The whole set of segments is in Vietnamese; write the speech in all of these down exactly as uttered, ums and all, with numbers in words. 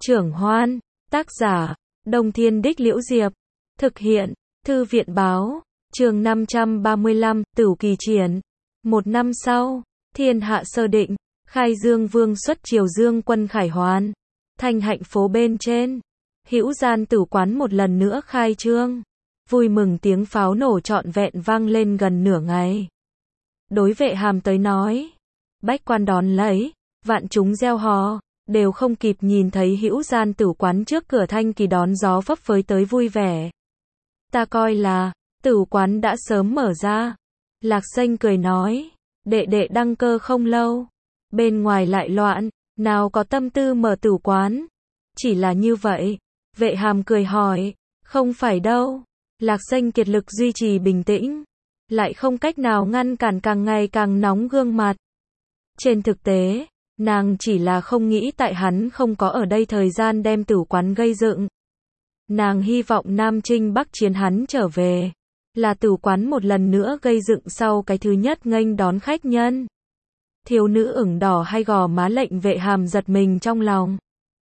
Trưởng Hoan, tác giả, Đông Thiên Đích Liễu Diệp, thực hiện, Thư viện Báo, chương năm trăm ba mươi lăm, Tửu Kỳ Triển. Một năm sau, thiên hạ sơ định, khai dương vương xuất triều dương quân khải hoàn. Thanh hạnh phố bên trên, Hữu Gian Tử quán một lần nữa khai trương. Vui mừng tiếng pháo nổ trọn vẹn vang lên gần nửa ngày. Đối Vệ Hàm tới nói, bách quan đón lấy, vạn chúng reo hò, đều không kịp nhìn thấy Hữu Gian Tử quán trước cửa Thanh Kỳ đón gió phấp phới tới vui vẻ. Ta coi là, tử quán đã sớm mở ra. Lạc Xanh cười nói, đệ đệ đăng cơ không lâu, bên ngoài lại loạn, nào có tâm tư mở tử quán. Chỉ là như vậy. Vệ Hàm cười hỏi, không phải đâu. Lạc Xanh kiệt lực duy trì bình tĩnh, lại không cách nào ngăn cản càng ngày càng nóng gương mặt. Trên thực tế, nàng chỉ là không nghĩ tại hắn không có ở đây thời gian đem tử quán gây dựng. Nàng hy vọng Nam Trinh Bắc Chiến hắn trở về, là tử quán một lần nữa gây dựng sau cái thứ nhất nghênh đón khách nhân. Thiếu nữ ửng đỏ hay gò má lệnh Vệ Hàm giật mình trong lòng.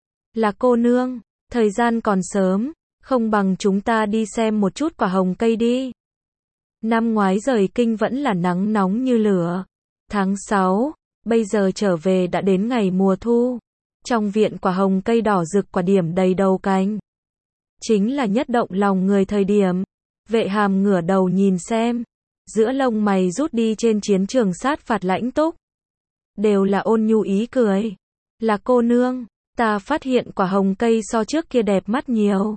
Là cô nương, thời gian còn sớm, không bằng chúng ta đi xem một chút quả hồng cây đi. Năm ngoái rời kinh vẫn là nắng nóng như lửa. Tháng sáu, bây giờ trở về đã đến ngày mùa thu. Trong viện quả hồng cây đỏ rực quả điểm đầy đầu cành. Chính là nhất động lòng người thời điểm. Vệ Hàm ngửa đầu nhìn xem. Giữa lông mày rút đi trên chiến trường sát phạt lãnh túc. Đều là ôn nhu ý cười. Là cô nương, ta phát hiện quả hồng cây so trước kia đẹp mắt nhiều.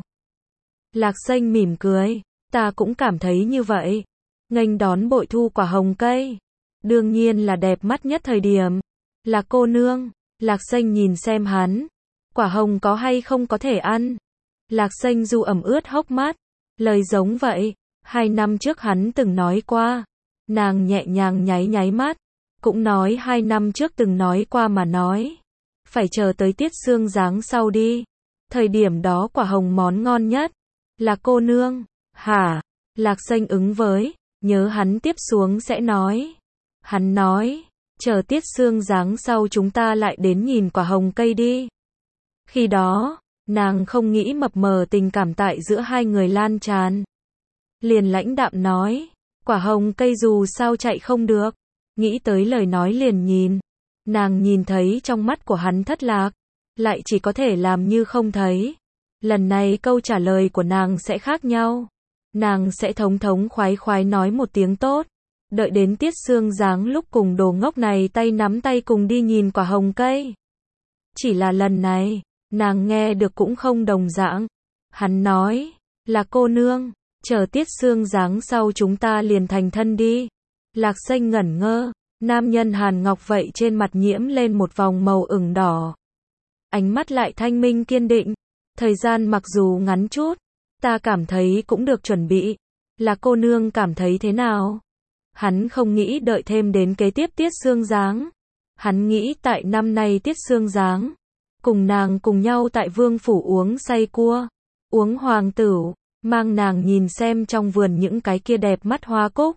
Lạc Xanh mỉm cười, ta cũng cảm thấy như vậy. Nghênh đón bội thu quả hồng cây, đương nhiên là đẹp mắt nhất thời điểm. Là cô nương, Lạc Xanh nhìn xem hắn, quả hồng có hay không có thể ăn. Lạc Xanh du ẩm ướt hốc mắt, lời giống vậy, hai năm trước hắn từng nói qua. Nàng nhẹ nhàng nháy nháy mắt, cũng nói hai năm trước từng nói qua mà nói. Phải chờ tới tiết sương giáng sau đi, thời điểm đó quả hồng món ngon nhất. Là cô nương, hả? Lạc Xanh ứng với, nhớ hắn tiếp xuống sẽ nói. Hắn nói, chờ tiết sương giáng sau chúng ta lại đến nhìn quả hồng cây đi. Khi đó, nàng không nghĩ mập mờ tình cảm tại giữa hai người lan tràn. Liền lãnh đạm nói, quả hồng cây dù sao chạy không được. Nghĩ tới lời nói liền nhìn. Nàng nhìn thấy trong mắt của hắn thất lạc, lại chỉ có thể làm như không thấy. Lần này câu trả lời của nàng sẽ khác nhau. Nàng sẽ thống thống khoái khoái nói một tiếng tốt. Đợi đến tiết sương giáng lúc cùng đồ ngốc này tay nắm tay cùng đi nhìn quả hồng cây. Chỉ là lần này, nàng nghe được cũng không đồng dạng. Hắn nói, là cô nương, chờ tiết sương giáng sau chúng ta liền thành thân đi. Lạc Xanh ngẩn ngơ, nam nhân hàn ngọc vậy trên mặt nhiễm lên một vòng màu ửng đỏ. Ánh mắt lại thanh minh kiên định. Thời gian mặc dù ngắn chút, ta cảm thấy cũng được chuẩn bị. Là cô nương cảm thấy thế nào? Hắn không nghĩ đợi thêm đến kế tiếp tiết sương giáng. Hắn nghĩ tại năm nay tiết sương giáng, cùng nàng cùng nhau tại vương phủ uống say cua, uống hoàng tửu, mang nàng nhìn xem trong vườn những cái kia đẹp mắt hoa cúc.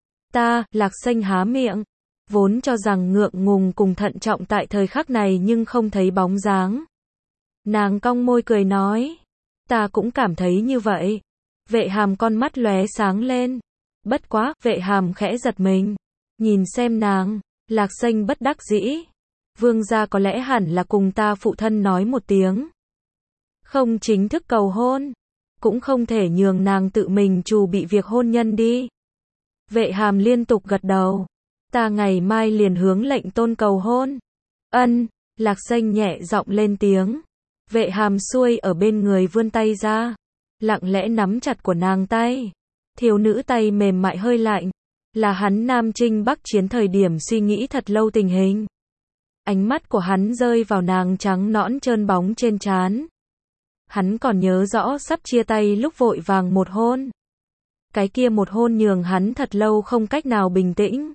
Ta, Lạc Xanh há miệng, vốn cho rằng ngượng ngùng cùng thận trọng tại thời khắc này nhưng không thấy bóng dáng. Nàng cong môi cười nói, ta cũng cảm thấy như vậy. Vệ Hàm con mắt lóe sáng lên. Bất quá, Vệ Hàm khẽ giật mình. Nhìn xem nàng, Lạc Xanh bất đắc dĩ. Vương gia có lẽ hẳn là cùng ta phụ thân nói một tiếng. Không chính thức cầu hôn, cũng không thể nhường nàng tự mình trù bị việc hôn nhân đi. Vệ Hàm liên tục gật đầu. Ta ngày mai liền hướng lệnh tôn cầu hôn. Ân, Lạc Xanh nhẹ giọng lên tiếng. Vệ Hàm xuôi ở bên người vươn tay ra, lặng lẽ nắm chặt của nàng tay. Thiếu nữ tay mềm mại hơi lạnh, là hắn Nam Trinh Bắc Chiến thời điểm suy nghĩ thật lâu tình hình. Ánh mắt của hắn rơi vào nàng trắng nõn trơn bóng trên trán. Hắn còn nhớ rõ sắp chia tay lúc vội vàng một hôn. Cái kia một hôn nhường hắn thật lâu không cách nào bình tĩnh.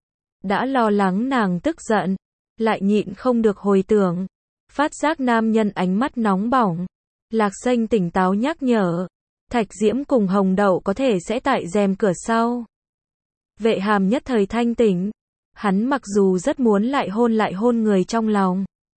Đã lo lắng nàng tức giận, lại nhịn không được hồi tưởng. Phát giác nam nhân ánh mắt nóng bỏng. Lạc Xanh tỉnh táo nhắc nhở. Thạch Diễm cùng Hồng Đậu có thể sẽ tại rèm cửa sau. Vệ Hàm nhất thời thanh tỉnh. Hắn mặc dù rất muốn lại hôn lại hôn người trong lòng.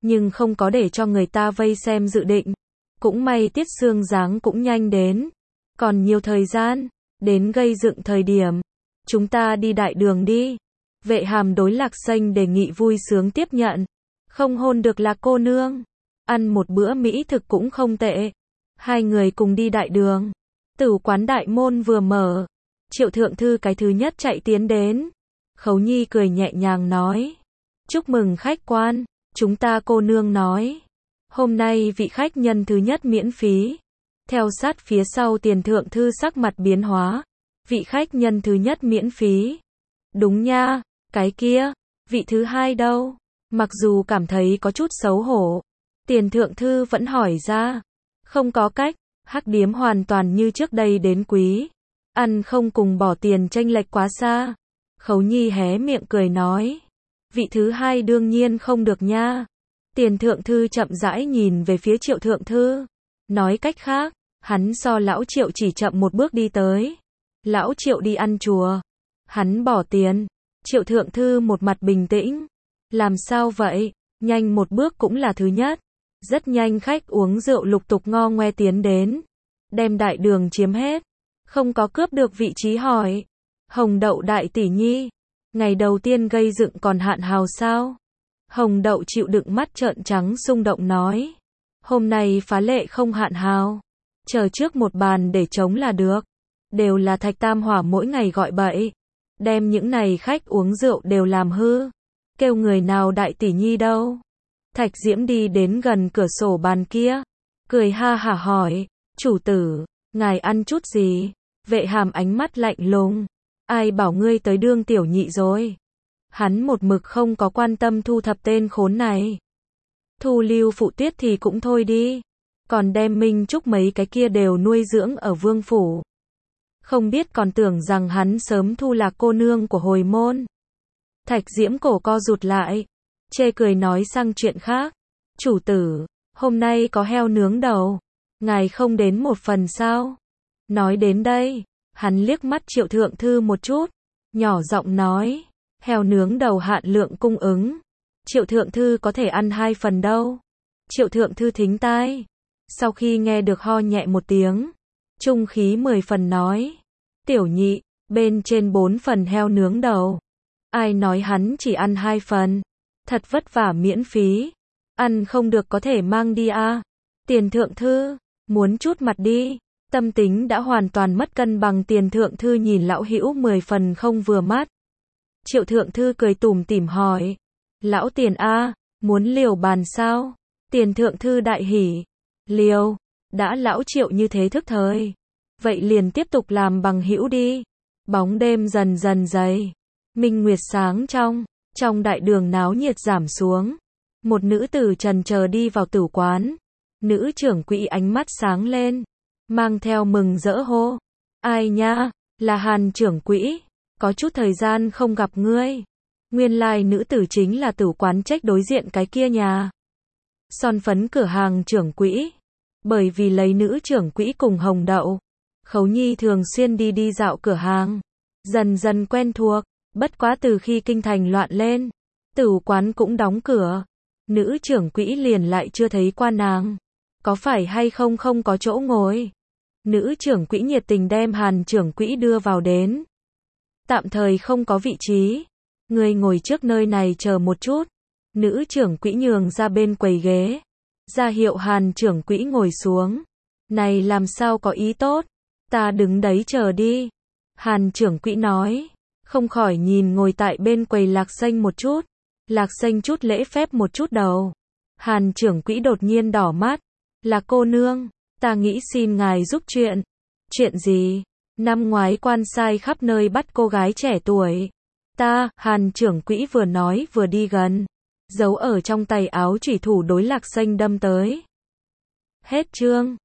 nhưng không có để cho người ta vây xem dự định. Cũng may Tiết Sương Giáng cũng nhanh đến. Còn nhiều thời gian, đến gây dựng thời điểm. Chúng ta đi đại đường đi. Vệ Hàm đối Lạc Xanh đề nghị vui sướng tiếp nhận. Không hôn được Lạc cô nương. Ăn một bữa mỹ thực cũng không tệ. Hai người cùng đi đại đường. Tửu quán đại môn vừa mở. Triệu thượng thư cái thứ nhất chạy tiến đến. Khấu Nhi cười nhẹ nhàng nói. Chúc mừng khách quan. Chúng ta cô nương nói. Hôm nay vị khách nhân thứ nhất miễn phí. Theo sát phía sau tiền thượng thư sắc mặt biến hóa. Vị khách nhân thứ nhất miễn phí. Đúng nha, cái kia. Vị thứ hai đâu? Mặc dù cảm thấy có chút xấu hổ. Tiền thượng thư vẫn hỏi ra. Không có cách. Hắc điếm hoàn toàn như trước đây đến quý. Ăn không cùng bỏ tiền chênh lệch quá xa. Khấu Nhi hé miệng cười nói. Vị thứ hai đương nhiên không được nha. Tiền thượng thư chậm rãi nhìn về phía Triệu thượng thư. Nói cách khác, hắn so lão Triệu chỉ chậm một bước đi tới. Lão Triệu đi ăn chùa. Hắn bỏ tiền. Triệu thượng thư một mặt bình tĩnh. Làm sao vậy? Nhanh một bước cũng là thứ nhất. Rất nhanh khách uống rượu lục tục ngo ngoe tiến đến. Đem đại đường chiếm hết. Không có cướp được vị trí hỏi. Hồng Đậu đại tỷ nhi. Ngày đầu tiên gây dựng còn hạn hào sao? Hồng Đậu chịu đựng mắt trợn trắng xung động nói. Hôm nay phá lệ không hạn hào. Chờ trước một bàn để chống là được. Đều là Thạch Tam Hỏa mỗi ngày gọi bậy. Đem những này khách uống rượu đều làm hư. Kêu người nào đại tỷ nhi đâu? Thạch Diễm đi đến gần cửa sổ bàn kia. Cười ha hả hỏi. Chủ tử, ngài ăn chút gì? Vệ Hàm ánh mắt lạnh lùng. Ai bảo ngươi tới đương tiểu nhị rồi? Hắn một mực không có quan tâm thu thập tên khốn này. Thu Lưu Phụ Tuyết thì cũng thôi đi. Còn đem Minh Trúc mấy cái kia đều nuôi dưỡng ở vương phủ. Không biết còn tưởng rằng hắn sớm thu Lạc cô nương của hồi môn. Thạch Diễm cổ co rụt lại. Chê cười nói sang chuyện khác. Chủ tử, hôm nay có heo nướng đầu. Ngài không đến một phần sao? Nói đến đây, hắn liếc mắt Triệu thượng thư một chút. Nhỏ giọng nói. Heo nướng đầu hạn lượng cung ứng. Triệu thượng thư có thể ăn hai phần đâu. Triệu thượng thư thính tai. Sau khi nghe được ho nhẹ một tiếng. Trung khí mười phần nói. Tiểu nhị, bên trên bốn phần heo nướng đầu. Ai nói hắn chỉ ăn hai phần. Thật vất vả miễn phí. Ăn không được có thể mang đi à. Tiền thượng thư, muốn chút mặt đi. Tâm tính đã hoàn toàn mất cân bằng. Tiền thượng thư nhìn lão hữu mười phần không vừa mắt. Triệu thượng thư cười tủm tỉm hỏi. Lão tiền a, muốn liều bàn sao? Tiền thượng thư đại hỉ. Liều, đã lão Triệu như thế thức thời. Vậy liền tiếp tục làm bằng hữu đi. Bóng đêm dần dần dày. Minh nguyệt sáng trong. Trong đại đường náo nhiệt giảm xuống. Một nữ tử trần chờ đi vào tử quán. Nữ trưởng quỹ ánh mắt sáng lên. Mang theo mừng rỡ hô. Ai nha, là Hàn trưởng quỹ. Có chút thời gian không gặp ngươi. Nguyên lai nữ tử chính là tử quán trách đối diện cái kia nhà. Son phấn cửa hàng trưởng quỹ. Bởi vì lấy nữ trưởng quỹ cùng Hồng Đậu. Khấu Nhi thường xuyên đi đi dạo cửa hàng. Dần dần quen thuộc. Bất quá từ khi kinh thành loạn lên. Tử quán cũng đóng cửa. Nữ trưởng quỹ liền lại chưa thấy qua nàng. Có phải hay không không có chỗ ngồi. Nữ trưởng quỹ nhiệt tình đem Hàn trưởng quỹ đưa vào đến. Tạm thời không có vị trí. Ngươi ngồi trước nơi này chờ một chút. Nữ trưởng quỹ nhường ra bên quầy ghế. Ra hiệu Hàn trưởng quỹ ngồi xuống. Này làm sao có ý tốt. Ta đứng đấy chờ đi. Hàn trưởng quỹ nói. Không khỏi nhìn ngồi tại bên quầy Lạc Xanh một chút. Lạc Xanh chút lễ phép một chút đầu. Hàn trưởng quỹ đột nhiên đỏ mắt. Là cô nương. Ta nghĩ xin ngài giúp chuyện. Chuyện gì? Năm ngoái quan sai khắp nơi bắt cô gái trẻ tuổi. Ta, Hàn trưởng quỹ vừa nói vừa đi gần. Giấu ở trong tay áo chủy thủ đối Lạc Xanh đâm tới. Hết chương.